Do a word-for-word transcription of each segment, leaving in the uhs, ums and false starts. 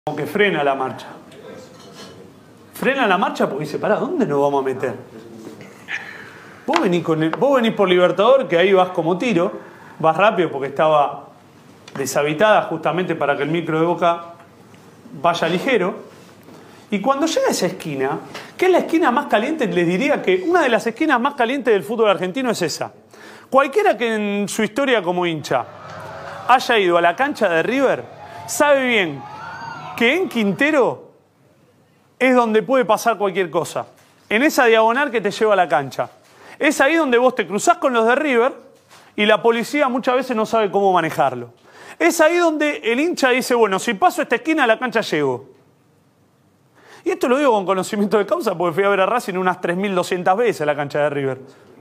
Como que frena la marcha. Frena la marcha porque dice, pará, ¿dónde nos vamos a meter? Vos venís, con el, vos venís por Libertador, que ahí vas como tiro, vas rápido porque estaba deshabitada justamente para que el micro de Boca vaya ligero. Y cuando llega a esa esquina, que es la esquina más caliente, les diría que una de las esquinas más calientes del fútbol argentino es esa. Cualquiera que en su historia como hincha haya ido a la cancha de River, sabe bien que en Quintero es donde puede pasar cualquier cosa. En esa diagonal que te lleva a la cancha. Es ahí donde vos te cruzás con los de River y la policía muchas veces no sabe cómo manejarlo. Es ahí donde el hincha dice, bueno, si paso esta esquina a la cancha llego. Y esto lo digo con conocimiento de causa porque fui a ver a Racing unas tres mil doscientas veces a la cancha de River.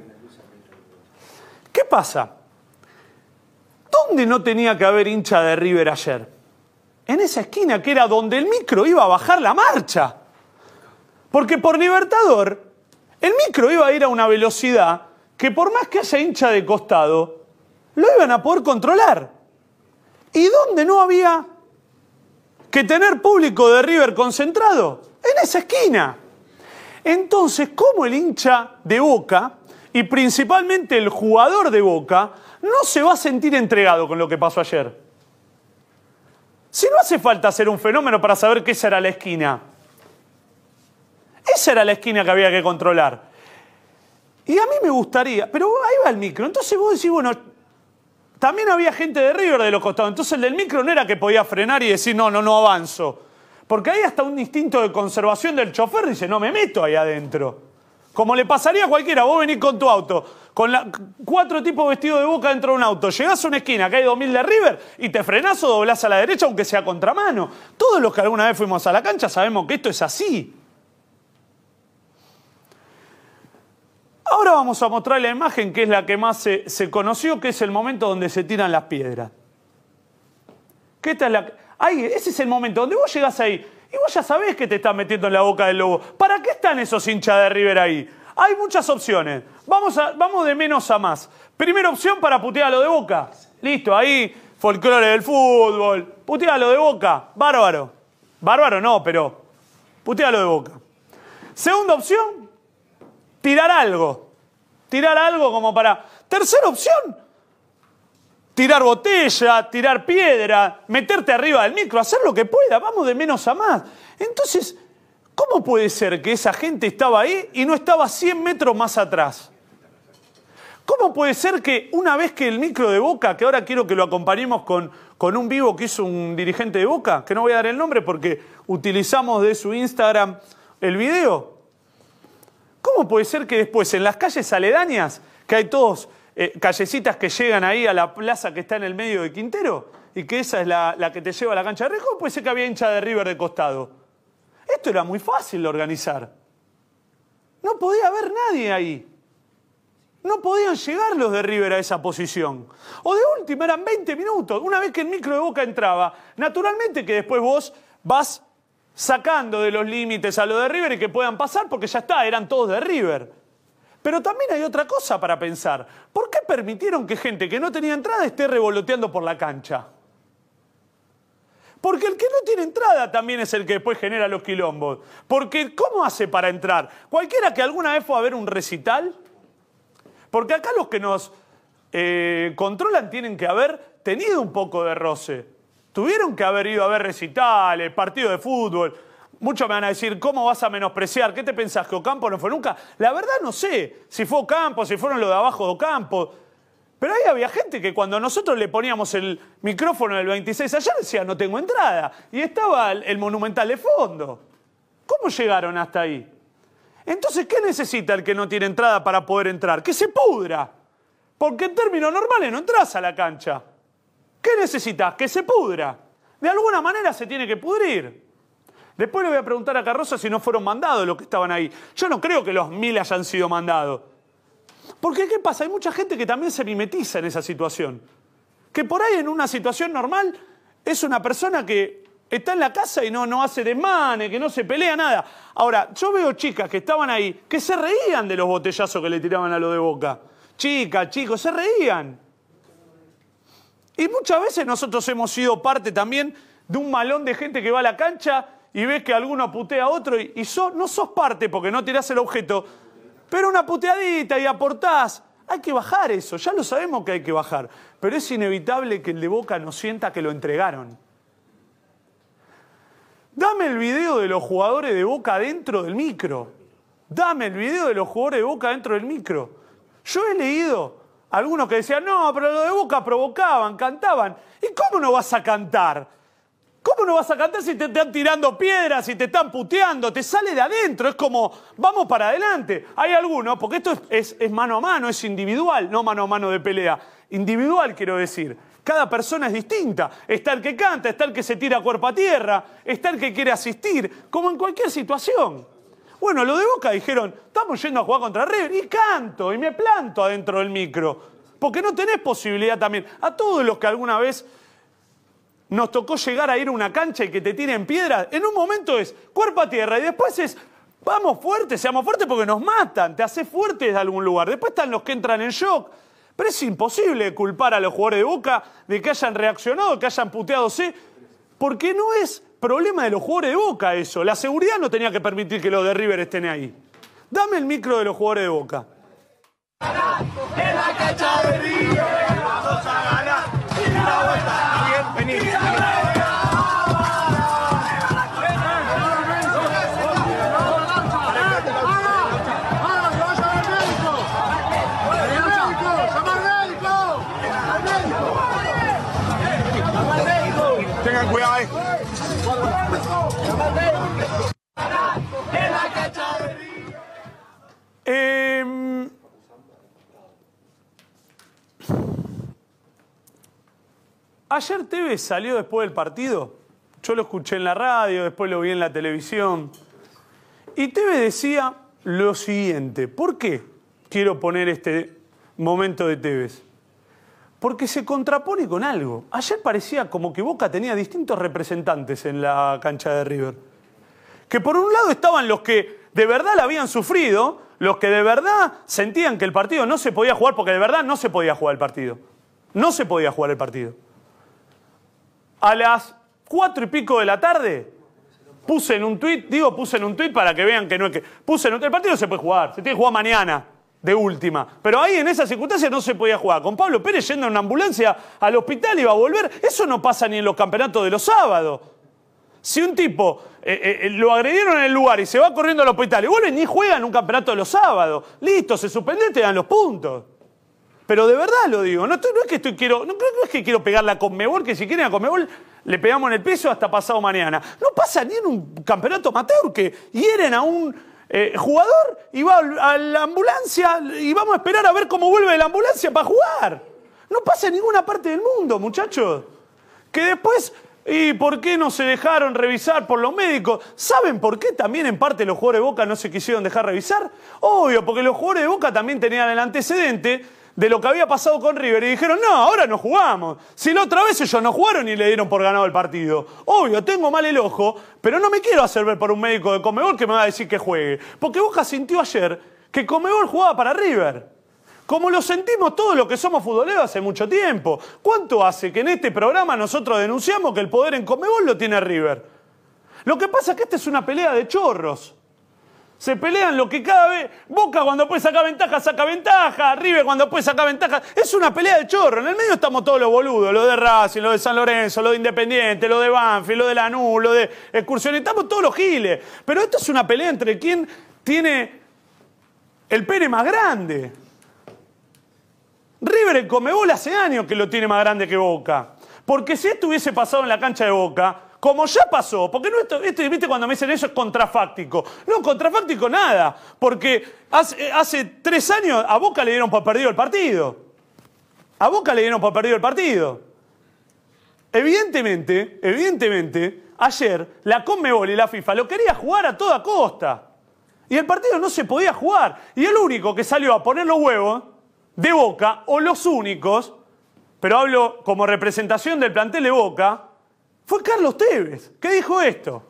¿Qué pasa? ¿Dónde no tenía que haber hincha de River ayer? En esa esquina que era donde el micro iba a bajar la marcha. Porque por Libertador, el micro iba a ir a una velocidad que por más que haya hincha de costado, lo iban a poder controlar. ¿Y dónde no había que tener público de River concentrado? En esa esquina. Entonces, ¿cómo el hincha de Boca, y principalmente el jugador de Boca, no se va a sentir entregado con lo que pasó ayer? Si no hace falta hacer un fenómeno para saber que esa era la esquina. Esa era la esquina que había que controlar. Y a mí me gustaría, pero ahí va el micro. Entonces vos decís, bueno, también había gente de River de los costados. Entonces el del micro no era que podía frenar y decir, no, no, no avanzo. Porque hay hasta un instinto de conservación del chofer, dice, no me meto ahí adentro. Como le pasaría a cualquiera, vos venís con tu auto, con la, cuatro tipos vestidos de Boca dentro de un auto, llegás a una esquina que hay dos mil de River y te frenás o doblás a la derecha aunque sea contramano. Todos los que alguna vez fuimos a la cancha sabemos que esto es así. Ahora vamos a mostrar la imagen que es la que más se, se conoció, que es el momento donde se tiran las piedras. ¿Qué esta es la, ahí, ese es el momento donde vos llegás ahí y vos ya sabés que te estás metiendo en la boca del lobo. ¿Para qué están esos hinchas de River ahí? Hay muchas opciones. Vamos, a, vamos de menos a más. Primera opción para putear a lo de Boca. Listo, ahí, folclore del fútbol. Putear a lo de Boca. Bárbaro. Bárbaro no, pero putear a lo de Boca. Segunda opción, tirar algo. Tirar algo como para... Tercera opción, tirar botella, tirar piedra, meterte arriba del micro, hacer lo que pueda. Vamos de menos a más. Entonces, ¿cómo puede ser que esa gente estaba ahí y no estaba cien metros más atrás? ¿Cómo puede ser que una vez que el micro de Boca, que ahora quiero que lo acompañemos con, con un vivo que hizo un dirigente de Boca, que no voy a dar el nombre porque utilizamos de su Instagram el video? ¿Cómo puede ser que después en las calles aledañas, que hay todos eh, callecitas que llegan ahí a la plaza que está en el medio de Quintero, y que esa es la, la que te lleva a la cancha de River, ¿cómo puede ser que había hincha de River de costado? Esto era muy fácil de organizar. No podía haber nadie ahí. No podían llegar los de River a esa posición. O de última eran veinte minutos. Una vez que el micro de Boca entraba, naturalmente que después vos vas sacando de los límites a los de River y que puedan pasar porque ya está, eran todos de River. Pero también hay otra cosa para pensar. ¿Por qué permitieron que gente que no tenía entrada esté revoloteando por la cancha? Porque el que no tiene entrada también es el que después genera los quilombos. Porque ¿cómo hace para entrar? Cualquiera que alguna vez fue a ver un recital. Porque acá los que nos eh, controlan tienen que haber tenido un poco de roce. Tuvieron que haber ido a ver recitales, partidos de fútbol. Muchos me van a decir, ¿cómo vas a menospreciar? ¿Qué te pensás, que Ocampo no fue nunca? La verdad no sé si fue Ocampo, si fueron los de abajo de Ocampo. Pero ahí había gente que cuando nosotros le poníamos el micrófono del veintiséis ayer decía, no tengo entrada. Y estaba el Monumental de fondo. ¿Cómo llegaron hasta ahí? Entonces, ¿qué necesita el que no tiene entrada para poder entrar? Que se pudra. Porque en términos normales no entras a la cancha. ¿Qué necesitas? Que se pudra. De alguna manera se tiene que pudrir. Después le voy a preguntar a Carroza si no fueron mandados los que estaban ahí. Yo no creo que los mil hayan sido mandados. Porque, ¿qué pasa? Hay mucha gente que también se mimetiza en esa situación. Que por ahí en una situación normal es una persona que está en la casa y no, no hace desmane, que no se pelea, nada. Ahora, yo veo chicas que estaban ahí que se reían de los botellazos que le tiraban a lo de Boca. Chicas, chicos, se reían. Y muchas veces nosotros hemos sido parte también de un malón de gente que va a la cancha y ves que alguno putea a otro y, y sos, no sos parte porque no tirás el objeto, pero una puteadita y aportás. Hay que bajar eso, ya lo sabemos que hay que bajar, pero es inevitable que el de Boca no sienta que lo entregaron. Dame el video de los jugadores de Boca dentro del micro. Dame el video de los jugadores de Boca dentro del micro. Yo he leído algunos que decían, no, pero los de Boca provocaban, cantaban. ¿Y cómo no vas a cantar? ¿Cómo no vas a cantar si te están tirando piedras, si te están puteando? Te sale de adentro, es como, vamos para adelante. Hay algunos, porque esto es, es, es mano a mano, es individual, no mano a mano de pelea. Individual, quiero decir. Cada persona es distinta. Está el que canta, está el que se tira cuerpo a tierra, está el que quiere asistir, como en cualquier situación. Bueno, los de Boca dijeron, estamos yendo a jugar contra River, y canto, y me planto adentro del micro. Porque no tenés posibilidad también. A todos los que alguna vez nos tocó llegar a ir a una cancha y que te tiren piedras, en un momento es cuerpo a tierra, y después es, vamos fuertes, seamos fuertes porque nos matan, te haces fuertes de algún lugar. Después están los que entran en shock. Pero es imposible culpar a los jugadores de Boca de que hayan reaccionado, que hayan puteadose, porque no es problema de los jugadores de Boca eso. La seguridad no tenía que permitir que los de River estén ahí. Dame el micro de los jugadores de Boca. En la cancha de River vamos a ganar y la vuelta. Bien, vení. Tengan cuidado ahí. Eh, ayer Tevez salió después del partido. Yo lo escuché en la radio, después lo vi en la televisión. Y Tevez decía lo siguiente. ¿Por qué quiero poner este momento de Tevez? Porque se contrapone con algo. Ayer parecía como que Boca tenía distintos representantes en la cancha de River. Que por un lado estaban los que de verdad la habían sufrido, los que de verdad sentían que el partido no se podía jugar, porque de verdad no se podía jugar el partido. No se podía jugar el partido. A las cuatro y pico de la tarde, puse en un tuit, digo puse en un tuit para que vean que no es que... Puse en un, el partido se puede jugar, se tiene que jugar mañana. De última. Pero ahí en esas circunstancias no se podía jugar. Con Pablo Pérez yendo en una ambulancia al hospital iba a volver. Eso no pasa ni en los campeonatos de los sábados. Si un tipo eh, eh, lo agredieron en el lugar y se va corriendo al hospital y vuelve, ni juega en un campeonato de los sábados. Listo, se suspende y te dan los puntos. Pero de verdad lo digo. No, estoy, no es que estoy quiero, no, no es que quiero pegarle a Conmebol, que si quieren a Conmebol le pegamos en el peso hasta pasado mañana. No pasa ni en un campeonato amateur que hieren a un... Eh, jugador y va a la ambulancia y vamos a esperar a ver cómo vuelve de la ambulancia para jugar. No pasa en ninguna parte del mundo, muchachos. Que después, ¿y por qué no se dejaron revisar por los médicos? ¿Saben por qué también en parte los jugadores de Boca no se quisieron dejar revisar? Obvio, porque los jugadores de Boca también tenían el antecedente de lo que había pasado con River y dijeron, no, ahora no jugamos. Si la otra vez ellos no jugaron y le dieron por ganado el partido. Obvio, tengo mal el ojo, pero no me quiero hacer ver por un médico de Conmebol que me va a decir que juegue. Porque Boca sintió ayer que Conmebol jugaba para River. Como lo sentimos todos los que somos futboleros hace mucho tiempo. ¿Cuánto hace que en este programa nosotros denunciamos que el poder en Conmebol lo tiene River? Lo que pasa es que esta es una pelea de chorros. Se pelean lo que cada vez... Boca cuando puede sacar ventaja, saca ventaja. River cuando puede sacar ventaja. Es una pelea de chorro. En el medio estamos todos los boludos. Lo de Racing, lo de San Lorenzo, lo de Independiente, lo de Banfield, lo de Lanús, lo de Excursión. Estamos todos los giles. Pero esto es una pelea entre quién tiene el pene más grande. River en Conmebol hace años que lo tiene más grande que Boca. Porque si esto hubiese pasado en la cancha de Boca... Como ya pasó, porque no esto, esto, viste cuando me dicen eso es contrafáctico. No, contrafáctico nada, porque hace, hace tres años a Boca le dieron por perdido el partido. A Boca le dieron por perdido el partido. Evidentemente, evidentemente, ayer la Conmebol y la FIFA lo quería jugar a toda costa. Y el partido no se podía jugar. Y el único que salió a poner los huevos de Boca, o los únicos, pero hablo como representación del plantel de Boca, fue Carlos Tevez. ¿Qué dijo esto?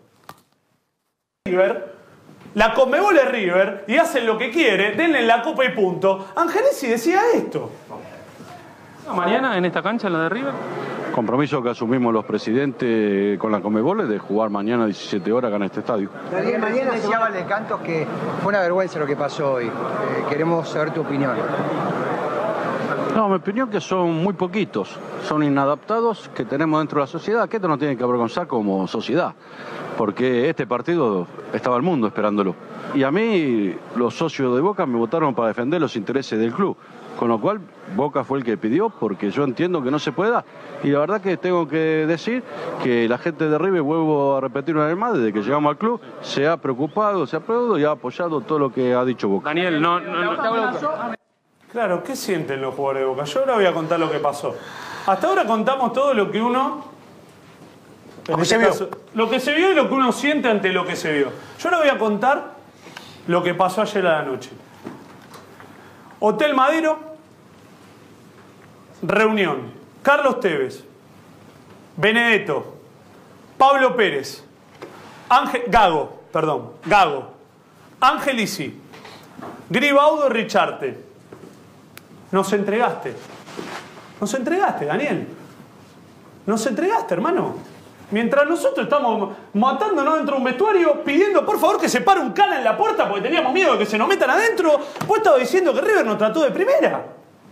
River, la Conmebol es River y hacen lo que quiere, denle la copa y punto. Angelesi decía esto. ¿Mañana en esta cancha, la de River? Compromiso que asumimos los presidentes con la Conmebol es de jugar mañana a diecisiete horas acá en este estadio. Daniel, mañana decía Valecantos que fue una vergüenza lo que pasó hoy. Eh, queremos saber tu opinión. No, mi opinión es que son muy poquitos, son inadaptados que tenemos dentro de la sociedad, que esto nos tiene que avergonzar como sociedad, porque este partido estaba el mundo esperándolo. Y a mí los socios de Boca me votaron para defender los intereses del club, con lo cual Boca fue el que pidió, porque yo entiendo que no se pueda, y la verdad que tengo que decir que la gente de River, vuelvo a repetir una vez más, desde que llegamos al club, se ha preocupado, se ha aplaudido y ha apoyado todo lo que ha dicho Boca. Daniel, no... no, no. Claro, ¿qué sienten los jugadores de Boca? Yo ahora voy a contar lo que pasó. Hasta ahora contamos todo lo que uno... Lo que, se vio. Caso, lo que se vio y lo que uno siente ante lo que se vio. Yo ahora voy a contar lo que pasó ayer a la noche. Hotel Madero, reunión. Carlos Tevez, Benedetto, Pablo Pérez, Ángel, Gago, perdón, Gago, Angelici, Gribaudo y Richarte. Nos entregaste. Nos entregaste, Daniel. Nos entregaste, hermano. Mientras nosotros estamos matándonos dentro de un vestuario, pidiendo por favor que se pare un cana en la puerta porque teníamos miedo de que se nos metan adentro, vos estabas diciendo que River nos trató de primera.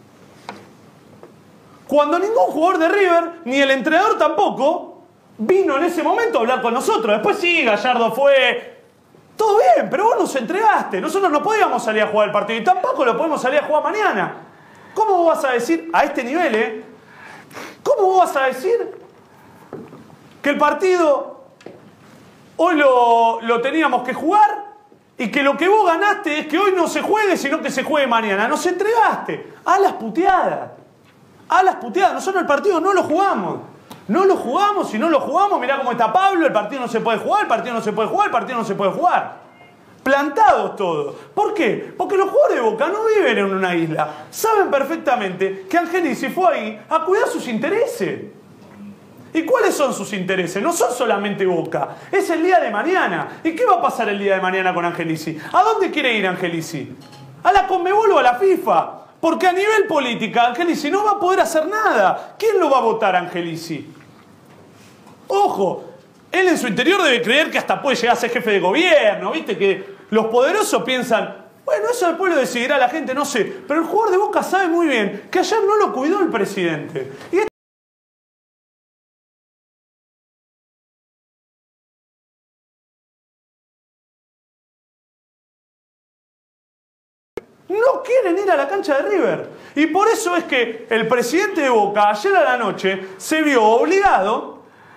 Cuando ningún jugador de River, ni el entrenador tampoco, vino en ese momento a hablar con nosotros. Después sí, Gallardo fue... Todo bien, pero vos nos entregaste. Nosotros no podíamos salir a jugar el partido y tampoco lo podemos salir a jugar mañana. ¿Cómo vos vas a decir, a este nivel, eh? ¿Cómo vos vas a decir que el partido hoy lo, lo teníamos que jugar y que lo que vos ganaste es que hoy no se juegue, sino que se juegue mañana? Nos entregaste a las puteadas. A las puteadas. Nosotros el partido no lo jugamos. No lo jugamos, si no lo jugamos, mirá cómo está Pablo, el partido no se puede jugar, el partido no se puede jugar, el partido no se puede jugar. Plantados todos. ¿Por qué? Porque los jugadores de Boca no viven en una isla. Saben perfectamente que Angelici fue ahí a cuidar sus intereses. ¿Y cuáles son sus intereses? No son solamente Boca. Es el día de mañana. ¿Y qué va a pasar el día de mañana con Angelici? ¿A dónde quiere ir Angelici? ¿A la Conmebol o a la FIFA? Porque a nivel política Angelici no va a poder hacer nada. ¿Quién lo va a votar a Angelici? Ojo, él en su interior debe creer que hasta puede llegar a ser jefe de gobierno. ¿Viste? Que los poderosos piensan, bueno, eso después lo decidirá la gente, no sé. Pero el jugador de Boca sabe muy bien que ayer no lo cuidó el presidente. Y no quieren ir a la cancha de River. Y por eso es que el presidente de Boca ayer a la noche se vio obligado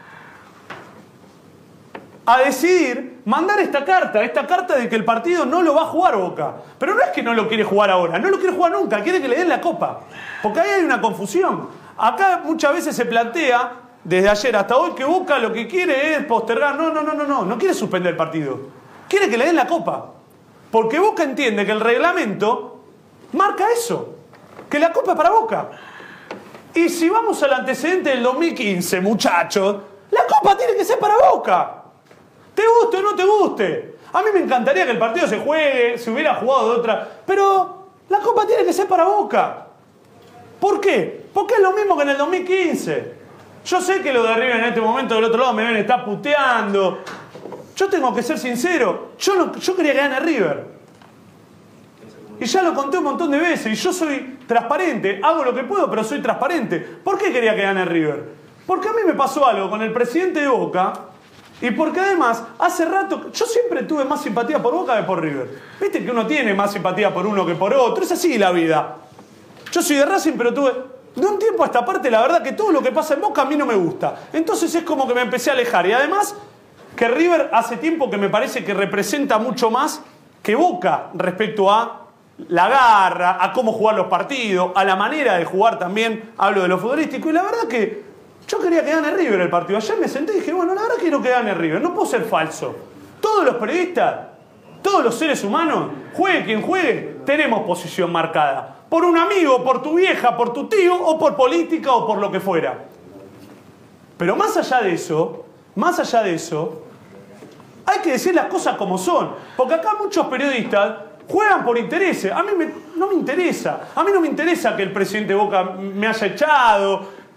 a decidir mandar esta carta, esta carta de que el partido no lo va a jugar Boca. Pero no es que no lo quiere jugar ahora, no lo quiere jugar nunca, quiere que le den la copa. Porque ahí hay una confusión. Acá muchas veces se plantea, desde ayer hasta hoy, que Boca lo que quiere es postergar. No, no, no, no, no, no quiere suspender el partido. Quiere que le den la copa. Porque Boca entiende que el reglamento marca eso, que la copa es para Boca. Y si vamos al antecedente del dos mil quince, muchachos, la copa tiene que ser para Boca. Te guste o no te guste. A mí me encantaría que el partido se juegue, se hubiera jugado de otra, pero la copa tiene que ser para Boca. ¿Por qué? Porque es lo mismo que en el dos mil quince. Yo sé que lo de River en este momento del otro lado me ven, está puteando. Yo tengo que ser sincero, yo, no, yo quería que gane River. Y ya lo conté un montón de veces, y yo soy transparente, hago lo que puedo, pero soy transparente. ¿Por qué quería que gane River? Porque a mí me pasó algo con el presidente de Boca, y porque además, hace rato, yo siempre tuve más simpatía por Boca que por River. Viste que uno tiene más simpatía por uno que por otro, es así la vida. Yo soy de Racing, pero tuve... De un tiempo a esta parte, la verdad que todo lo que pasa en Boca a mí no me gusta. Entonces es como que me empecé a alejar. Y además, que River hace tiempo que me parece que representa mucho más que Boca respecto a la garra, a cómo jugar los partidos, a la manera de jugar también, hablo de lo futbolístico. Y la verdad que yo quería que gane River el partido. Ayer me senté y dije, bueno, la verdad quiero que gane River. No puedo ser falso. Todos los periodistas, todos los seres humanos, juegue quien juegue, tenemos posición marcada. Por un amigo, por tu vieja, por tu tío, o por política, o por lo que fuera. Pero más allá de eso, más allá de eso, hay que decir las cosas como son. Porque acá muchos periodistas juegan por intereses. A mí me, no me interesa. A mí no me interesa que el presidente Boca me haya echado,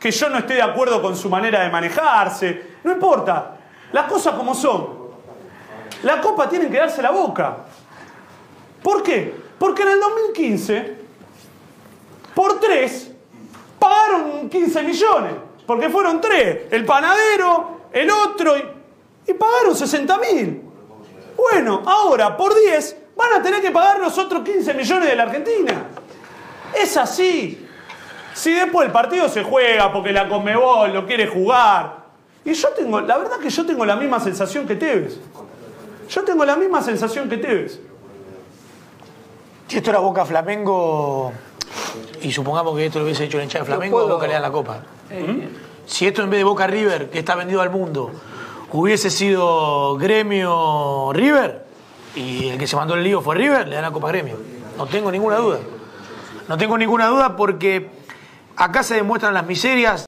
que yo no esté de acuerdo con su manera de manejarse. No importa. Las cosas como son. La Copa tienen que darse la boca. ¿Por qué? Porque en el dos mil quince, por tres, pagaron quince millones. Porque fueron tres. El panadero, el otro, y, y pagaron sesenta mil. Bueno, ahora por diez van a tener que pagar los otros quince millones de la Argentina. Es así. Si después el partido se juega porque la Conmebol lo quiere jugar. Y yo tengo, la verdad que yo tengo la misma sensación que Tevez. Yo tengo la misma sensación que Tevez. Si esto era Boca Flamengo, y supongamos que esto lo hubiese hecho el hincha de Flamengo, puedo... Boca le da la Copa. ¿Mm? Si esto en vez de Boca River, que está vendido al mundo, hubiese sido Gremio River, y el que se mandó el lío fue River, le dan la Copa a Gremio. No tengo ninguna duda. No tengo ninguna duda porque acá se demuestran las miserias